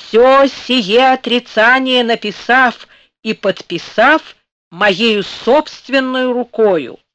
все сие отрицание написав и подписав моею собственную рукою.